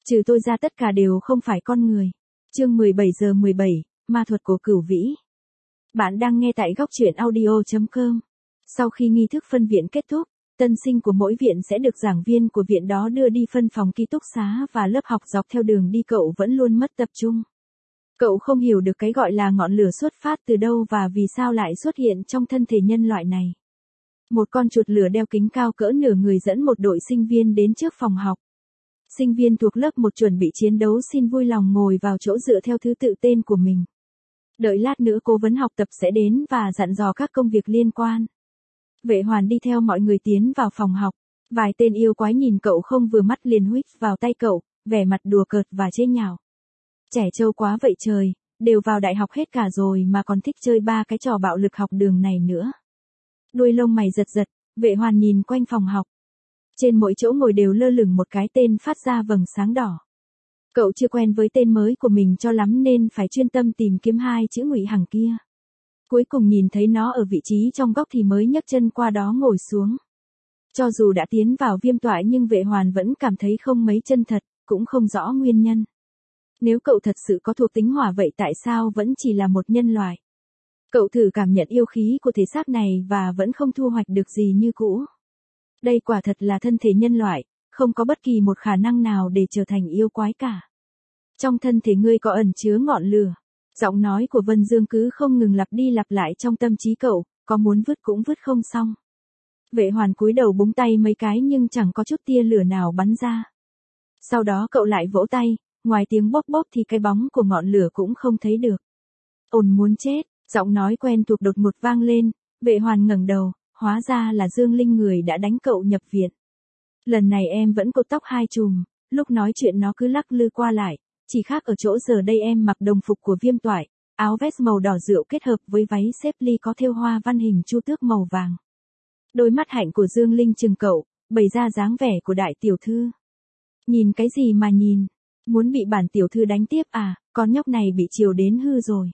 Trừ tôi ra tất cả đều không phải con người. Chương 17:17, Ma thuật của Cửu Vĩ. Bạn đang nghe tại góc truyện audio.com. Sau khi nghi thức phân viện kết thúc, tân sinh của mỗi viện sẽ được giảng viên của viện đó đưa đi phân phòng ký túc xá và lớp học. Dọc theo đường đi cậu vẫn luôn mất tập trung. Cậu không hiểu được cái gọi là ngọn lửa xuất phát từ đâu và vì sao lại xuất hiện trong thân thể nhân loại này. Một con chuột lửa đeo kính cao cỡ nửa người dẫn một đội sinh viên đến trước phòng học. Sinh viên thuộc lớp 1 chuẩn bị chiến đấu xin vui lòng ngồi vào chỗ dựa theo thứ tự tên của mình. Đợi lát nữa cố vấn học tập sẽ đến và dặn dò các công việc liên quan. Vệ Hoàn đi theo mọi người tiến vào phòng học. Vài tên yêu quái nhìn cậu không vừa mắt liền huých vào tay cậu, vẻ mặt đùa cợt và chế nhạo. Trẻ trâu quá vậy trời, đều vào đại học hết cả rồi mà còn thích chơi ba cái trò bạo lực học đường này nữa. Đuôi lông mày giật giật, Vệ Hoàn nhìn quanh phòng học. Trên mỗi chỗ ngồi đều lơ lửng một cái tên phát ra vầng sáng đỏ. Cậu chưa quen với tên mới của mình cho lắm nên phải chuyên tâm tìm kiếm hai chữ Ngụy Hằng kia. Cuối cùng nhìn thấy nó ở vị trí trong góc thì mới nhấc chân qua đó ngồi xuống. Cho dù đã tiến vào viêm toại nhưng Vệ Hoàn vẫn cảm thấy không mấy chân thật, cũng không rõ nguyên nhân. Nếu cậu thật sự có thuộc tính hỏa vậy tại sao vẫn chỉ là một nhân loại? Cậu thử cảm nhận yêu khí của thể xác này và vẫn không thu hoạch được gì như cũ. Đây quả thật là thân thể nhân loại, không có bất kỳ một khả năng nào để trở thành yêu quái cả. Trong thân thể ngươi có ẩn chứa ngọn lửa. Giọng nói của Vân Dương cứ không ngừng lặp đi lặp lại trong tâm trí cậu, có muốn vứt cũng vứt không xong. Vệ Hoàn cúi đầu búng tay mấy cái nhưng chẳng có chút tia lửa nào bắn ra. Sau đó cậu lại vỗ tay, ngoài tiếng bóp bóp thì cái bóng của ngọn lửa cũng không thấy được. Ồn muốn chết, giọng nói quen thuộc đột ngột vang lên, Vệ Hoàn ngẩng đầu, hóa ra là Dương Linh người đã đánh cậu nhập viện. Lần này em vẫn cột tóc hai chùm, lúc nói chuyện nó cứ lắc lư qua lại, chỉ khác ở chỗ giờ đây em mặc đồng phục của viêm toại, áo vest màu đỏ rượu kết hợp với váy xếp ly có thêu hoa văn hình chu tước màu vàng. Đôi mắt hạnh của Dương Linh chừng cậu, bày ra dáng vẻ của đại tiểu thư. Nhìn cái gì mà nhìn, muốn bị bản tiểu thư đánh tiếp à, con nhóc này bị chiều đến hư rồi.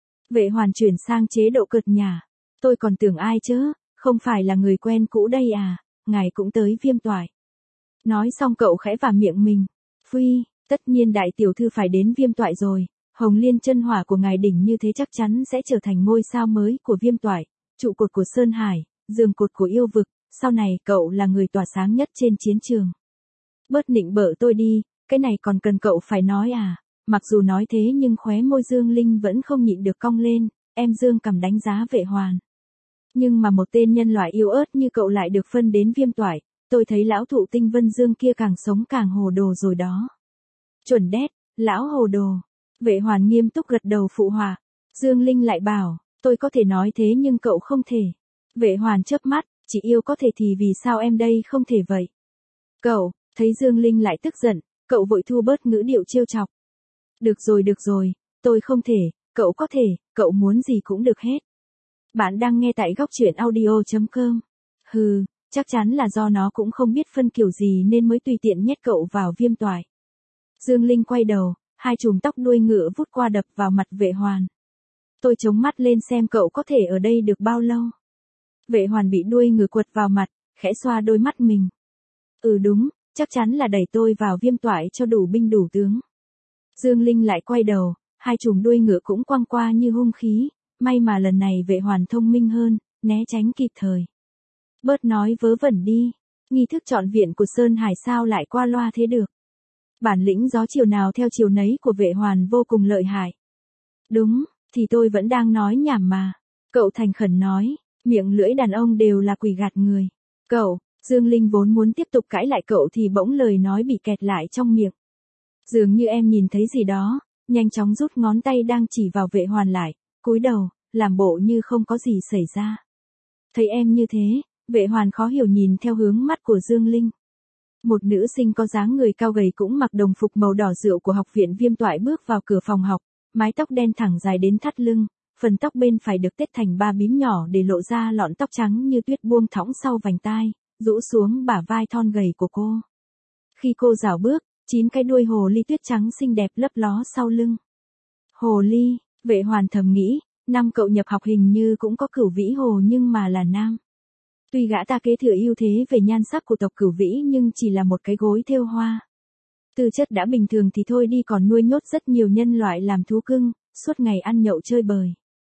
Vệ Hoàn chuyển sang chế độ cợt nhả, tôi còn tưởng ai chứ, không phải là người quen cũ đây à, ngài cũng tới viêm toại. Nói xong cậu khẽ vào miệng mình, phi, tất nhiên đại tiểu thư phải đến viêm toại rồi, hồng liên chân hỏa của ngài đỉnh như thế chắc chắn sẽ trở thành ngôi sao mới của viêm toại, trụ cột của Sơn Hải, giường cột của yêu vực, sau này cậu là người tỏa sáng nhất trên chiến trường. Bớt nịnh bợ tôi đi, cái này còn cần cậu phải nói à, mặc dù nói thế nhưng khóe môi Dương Linh vẫn không nhịn được cong lên, em Dương cầm đánh giá Vệ Hoàn. Nhưng mà một tên nhân loại yếu ớt như cậu lại được phân đến viêm toại, tôi thấy lão thụ tinh Vân Dương kia càng sống càng hồ đồ rồi đó. Chuẩn đét, lão hồ đồ. Vệ Hoàn nghiêm túc gật đầu phụ họa. Dương Linh lại bảo, tôi có thể nói thế nhưng cậu không thể. Vệ Hoàn chớp mắt, chỉ yêu có thể thì vì sao em đây không thể vậy? Cậu, thấy Dương Linh lại tức giận, cậu vội thu bớt ngữ điệu trêu chọc. Được rồi, tôi không thể, cậu có thể, cậu muốn gì cũng được hết. Bạn đang nghe tại góc truyện audio.com. Hừ, chắc chắn là do nó cũng không biết phân kiểu gì nên mới tùy tiện nhét cậu vào viêm toại. Dương Linh quay đầu, hai chùm tóc đuôi ngựa vút qua đập vào mặt Vệ Hoàn. Tôi chống mắt lên xem cậu có thể ở đây được bao lâu. Vệ Hoàn bị đuôi ngựa quật vào mặt, khẽ xoa đôi mắt mình. Ừ đúng, chắc chắn là đẩy tôi vào viêm toại cho đủ binh đủ tướng. Dương Linh lại quay đầu, hai chùm đuôi ngựa cũng quăng qua như hung khí, may mà lần này Vệ Hoàn thông minh hơn, né tránh kịp thời. Bớt nói vớ vẩn đi, nghi thức chọn viện của Sơn Hải sao lại qua loa thế được. Bản lĩnh gió chiều nào theo chiều nấy của Vệ Hoàn vô cùng lợi hại. Đúng, thì tôi vẫn đang nói nhảm mà. Cậu thành khẩn nói, miệng lưỡi đàn ông đều là quỷ gạt người. Cậu, Dương Linh vốn muốn tiếp tục cãi lại cậu thì bỗng lời nói bị kẹt lại trong miệng. Dường như em nhìn thấy gì đó, nhanh chóng rút ngón tay đang chỉ vào Vệ Hoàn lại, cúi đầu, làm bộ như không có gì xảy ra. Thấy em như thế, Vệ Hoàn khó hiểu nhìn theo hướng mắt của Dương Linh. Một nữ sinh có dáng người cao gầy cũng mặc đồng phục màu đỏ rượu của học viện viêm toại bước vào cửa phòng học, mái tóc đen thẳng dài đến thắt lưng, phần tóc bên phải được tết thành ba bím nhỏ để lộ ra lọn tóc trắng như tuyết buông thõng sau vành tai, rũ xuống bả vai thon gầy của cô. Khi cô rảo bước, 9 cái đuôi hồ ly tuyết trắng xinh đẹp lấp ló sau lưng. Hồ ly, Vệ Hoàn thầm nghĩ, năm cậu nhập học hình như cũng có Cửu Vĩ hồ nhưng mà là nam. Tuy gã ta kế thừa ưu thế về nhan sắc của tộc Cửu Vĩ nhưng chỉ là một cái gối thêu hoa. Tư chất đã bình thường thì thôi đi còn nuôi nhốt rất nhiều nhân loại làm thú cưng, suốt ngày ăn nhậu chơi bời.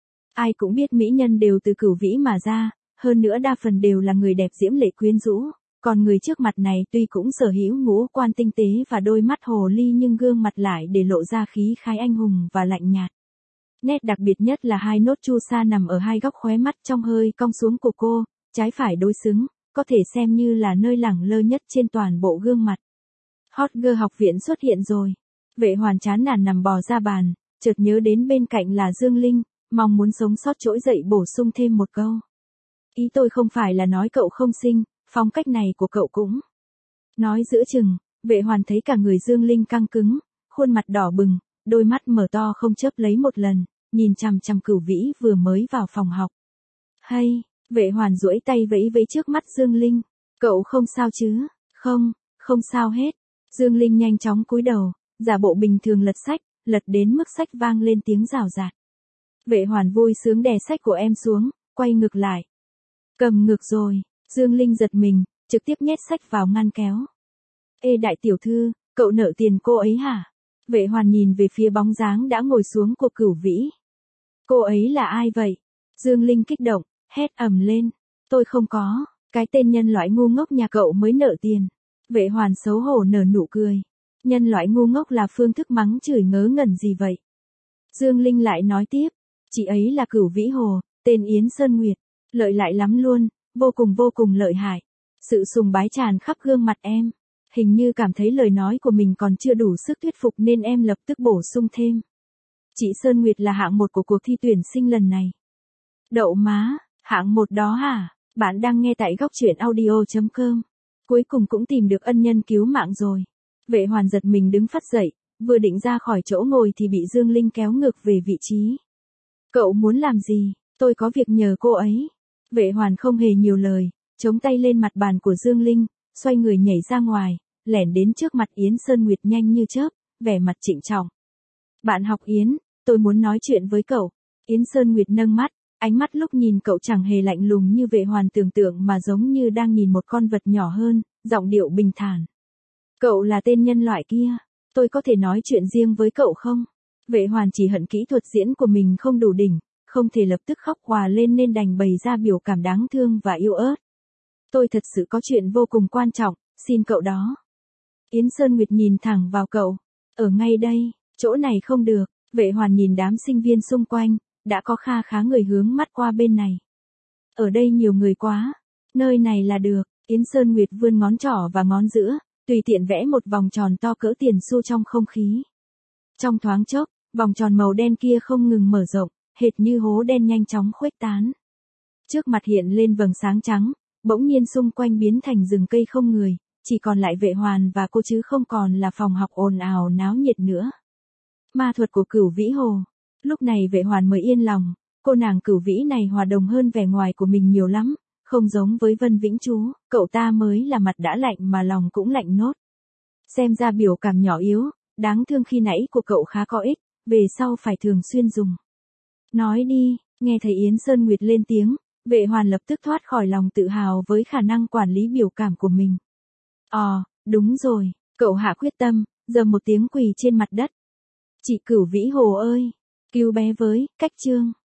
Ai cũng biết mỹ nhân đều từ Cửu Vĩ mà ra, hơn nữa đa phần đều là người đẹp diễm lệ quyến rũ. Còn người trước mặt này tuy cũng sở hữu ngũ quan tinh tế và đôi mắt hồ ly nhưng gương mặt lại để lộ ra khí khái anh hùng và lạnh nhạt. Nét đặc biệt nhất là hai nốt chu sa nằm ở hai góc khóe mắt trong hơi cong xuống của cô, trái phải đối xứng, có thể xem như là nơi lẳng lơ nhất trên toàn bộ gương mặt. Hot girl học viện xuất hiện rồi. Vệ Hoàn chán nản nằm bò ra bàn, chợt nhớ đến bên cạnh là Dương Linh, mong muốn sống sót trỗi dậy bổ sung thêm một câu. Ý tôi không phải là nói cậu không xinh, phong cách này của cậu cũng. Nói giữa chừng, Vệ Hoàn thấy cả người Dương Linh căng cứng, khuôn mặt đỏ bừng, đôi mắt mở to không chớp lấy một lần, nhìn chằm chằm Cửu Vĩ vừa mới vào phòng học. Hay, Vệ Hoàn duỗi tay vẫy vẫy trước mắt Dương Linh, cậu không sao chứ? Không, không sao hết. Dương Linh nhanh chóng cúi đầu, giả bộ bình thường lật sách, lật đến mức sách vang lên tiếng rào rạt. Vệ Hoàn vui sướng đè sách của em xuống, quay ngược lại. Cầm ngược rồi, Dương Linh giật mình, trực tiếp nhét sách vào ngăn kéo. Ê đại tiểu thư, cậu nợ tiền cô ấy hả? Vệ Hoàn nhìn về phía bóng dáng đã ngồi xuống của Cửu Vĩ. Cô ấy là ai vậy? Dương Linh kích động, hét ầm lên. Tôi không có, cái tên nhân loại ngu ngốc nhà cậu mới nợ tiền. Vệ Hoàn xấu hổ nở nụ cười. Nhân loại ngu ngốc là phương thức mắng chửi ngớ ngẩn gì vậy? Dương Linh lại nói tiếp. Chị ấy là Cửu Vĩ Hồ, tên Yến Sơn Nguyệt. Lợi hại lắm luôn, vô cùng lợi hại. Sự sùng bái tràn khắp gương mặt em. Hình như cảm thấy lời nói của mình còn chưa đủ sức thuyết phục nên em lập tức bổ sung thêm. Chị Sơn Nguyệt là hạng 1 của cuộc thi tuyển sinh lần này. Đậu má, hạng 1 đó hả? Bạn đang nghe tại góc truyện audio.com. Cuối cùng cũng tìm được ân nhân cứu mạng rồi. Vệ Hoàn giật mình đứng phắt dậy, vừa định ra khỏi chỗ ngồi thì bị Dương Linh kéo ngược về vị trí. Cậu muốn làm gì? Tôi có việc nhờ cô ấy. Vệ Hoàn không hề nhiều lời, chống tay lên mặt bàn của Dương Linh, xoay người nhảy ra ngoài, lẻn đến trước mặt Yến Sơn Nguyệt nhanh như chớp, vẻ mặt trịnh trọng. Bạn học Yến, tôi muốn nói chuyện với cậu. Yến Sơn Nguyệt nâng mắt, ánh mắt lúc nhìn cậu chẳng hề lạnh lùng như Vệ Hoàn tưởng tượng mà giống như đang nhìn một con vật nhỏ hơn, giọng điệu bình thản. Cậu là tên nhân loại kia, tôi có thể nói chuyện riêng với cậu không? Vệ Hoàn chỉ hận kỹ thuật diễn của mình không đủ đỉnh, không thể lập tức khóc hòa lên nên đành bày ra biểu cảm đáng thương và yêu ớt. Tôi thật sự có chuyện vô cùng quan trọng, xin cậu đó. Yến Sơn Nguyệt nhìn thẳng vào cậu. Ở ngay đây, chỗ này không được. Vệ Hoàn nhìn đám sinh viên xung quanh, đã có kha khá người hướng mắt qua bên này. Ở đây nhiều người quá. Nơi này là được. Yến Sơn Nguyệt vươn ngón trỏ và ngón giữa, tùy tiện vẽ một vòng tròn to cỡ tiền xu trong không khí. Trong thoáng chốc, vòng tròn màu đen kia không ngừng mở rộng, hệt như hố đen nhanh chóng khuếch tán. Trước mặt hiện lên vầng sáng trắng, bỗng nhiên xung quanh biến thành rừng cây không người, chỉ còn lại Vệ Hoàn và cô chứ không còn là phòng học ồn ào náo nhiệt nữa. Ma thuật của Cửu Vĩ Hồ. Lúc này Vệ Hoàn mới yên lòng, cô nàng Cửu Vĩ này hòa đồng hơn vẻ ngoài của mình nhiều lắm, không giống với Vân Vĩnh Chú, cậu ta mới là mặt đã lạnh mà lòng cũng lạnh nốt. Xem ra biểu cảm nhỏ yếu, đáng thương khi nãy của cậu khá có ích, về sau phải thường xuyên dùng. Nói đi, nghe thấy Yến Sơn Nguyệt lên tiếng, Vệ Hoàn lập tức thoát khỏi lòng tự hào với khả năng quản lý biểu cảm của mình. Đúng rồi, cậu hạ quyết tâm, dầm một tiếng quỳ trên mặt đất. Chị Cửu Vĩ Hồ ơi, cứu bé với, cách chương.